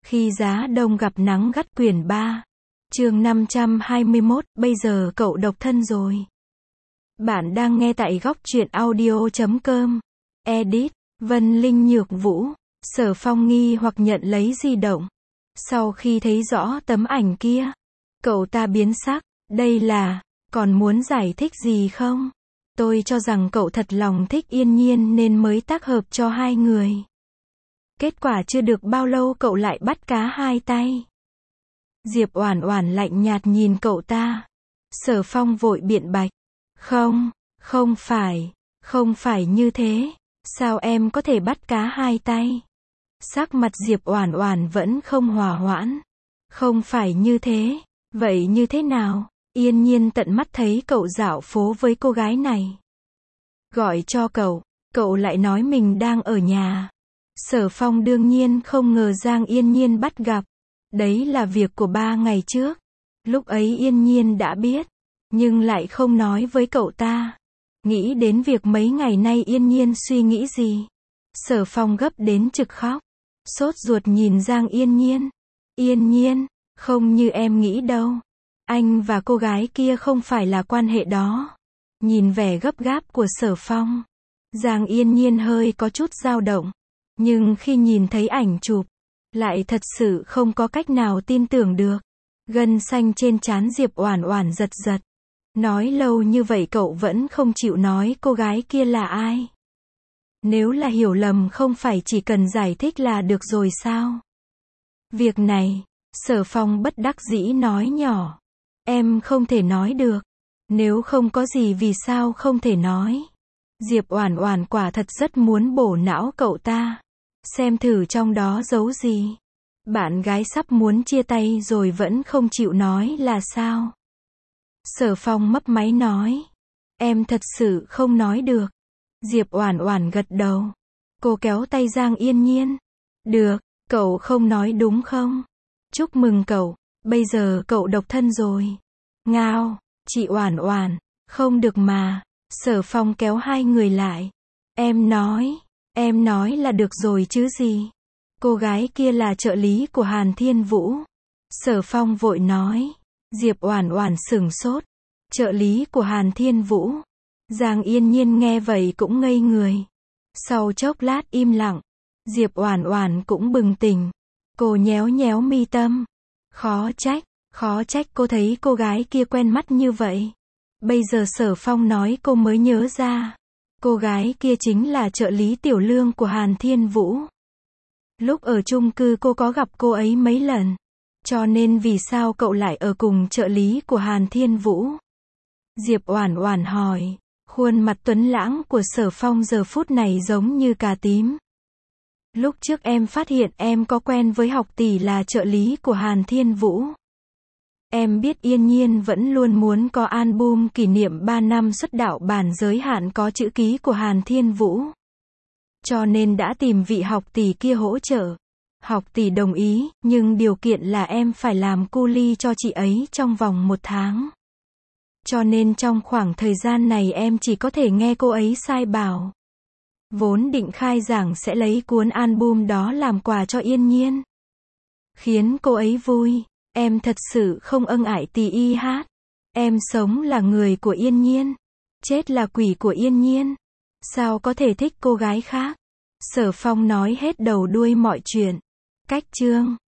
Khi giá đông gặp nắng gắt quyển 3. Chương 521, bây giờ cậu độc thân rồi. Bạn đang nghe tại góc truyện audio.com. Edit, Vân Linh Nhược Vũ. Sở Phong nghi hoặc nhận lấy di động. Sau khi thấy rõ tấm ảnh kia, cậu ta biến sắc, đây là, còn muốn giải thích gì không? Tôi cho rằng cậu thật lòng thích Yên Nhiên nên mới tác hợp cho hai người. Kết quả chưa được bao lâu cậu lại bắt cá hai tay. Diệp Oản Oản lạnh nhạt nhìn cậu ta. Sở Phong vội biện bạch. Không phải như thế. Sao em có thể bắt cá hai tay? Sắc mặt Diệp Oản Oản vẫn không hòa hoãn. Không phải như thế. Vậy như thế nào? Yên Nhiên tận mắt thấy cậu dạo phố với cô gái này. Gọi cho cậu lại nói mình đang ở nhà. Sở Phong đương nhiên không ngờ Giang Yên Nhiên bắt gặp. Đấy là việc của 3 ngày trước. Lúc ấy Yên Nhiên đã biết, nhưng lại không nói với cậu ta. Nghĩ đến việc mấy ngày nay Yên Nhiên suy nghĩ gì. Sở Phong gấp đến trực khóc. Sốt ruột nhìn Giang Yên Nhiên. Yên Nhiên, không như em nghĩ đâu. Anh và cô gái kia không phải là quan hệ đó. Nhìn vẻ gấp gáp của Sở Phong, Giang Yên Nhiên hơi có chút dao động. Nhưng khi nhìn thấy ảnh chụp, lại thật sự không có cách nào tin tưởng được. Gân xanh trên trán Diệp Oản Oản giật giật. Nói lâu như vậy cậu vẫn không chịu nói cô gái kia là ai. Nếu là hiểu lầm không phải chỉ cần giải thích là được rồi sao? Việc này, Sở Phong bất đắc dĩ nói nhỏ. Em không thể nói được. Nếu không có gì vì sao không thể nói? Diệp Oản Oản quả thật rất muốn bổ não cậu ta. Xem thử trong đó giấu gì. Bạn gái sắp muốn chia tay rồi vẫn không chịu nói là sao? Sở Phong mấp máy nói. Em thật sự không nói được. Diệp Oản Oản gật đầu. Cô kéo tay Giang Yên Nhiên. Được, cậu không nói đúng không? Chúc mừng cậu, bây giờ cậu độc thân rồi. Ngao, chị Oản Oản, không được mà. Sở Phong kéo hai người lại. Em nói là được rồi chứ gì. Cô gái kia là trợ lý của Hàn Thiên Vũ. Sở Phong vội nói. Diệp Oản Oản sửng sốt. Trợ lý của Hàn Thiên Vũ. Giang Yên Nhiên nghe vậy cũng ngây người. Sau chốc lát im lặng, Diệp Oản Oản cũng bừng tỉnh. Cô nhéo nhéo mi tâm. Khó trách cô thấy cô gái kia quen mắt như vậy. Bây giờ Sở Phong nói cô mới nhớ ra. Cô gái kia chính là trợ lý Tiểu Lương của Hàn Thiên Vũ. Lúc ở chung cư cô có gặp cô ấy mấy lần. Cho nên vì sao cậu lại ở cùng trợ lý của Hàn Thiên Vũ? Diệp Oản Oản hỏi. Khuôn mặt tuấn lãng của Sở Phong giờ phút này giống như cà tím. Lúc trước em phát hiện em có quen với học tỷ là trợ lý của Hàn Thiên Vũ. Em biết Yên Nhiên vẫn luôn muốn có album kỷ niệm 3 năm xuất đạo bản giới hạn có chữ ký của Hàn Thiên Vũ. Cho nên đã tìm vị học tỷ kia hỗ trợ. Học tỷ đồng ý, nhưng điều kiện là em phải làm cu li cho chị ấy trong vòng 1 tháng. Cho nên trong khoảng thời gian này em chỉ có thể nghe cô ấy sai bảo. Vốn định khai giảng sẽ lấy cuốn album đó làm quà cho Yên Nhiên. Khiến cô ấy vui. Em thật sự không ân ải tì y hát. Em sống là người của Yên Nhiên. Chết là quỷ của Yên Nhiên. Sao có thể thích cô gái khác? Sở Phong nói hết đầu đuôi mọi chuyện. Cách chương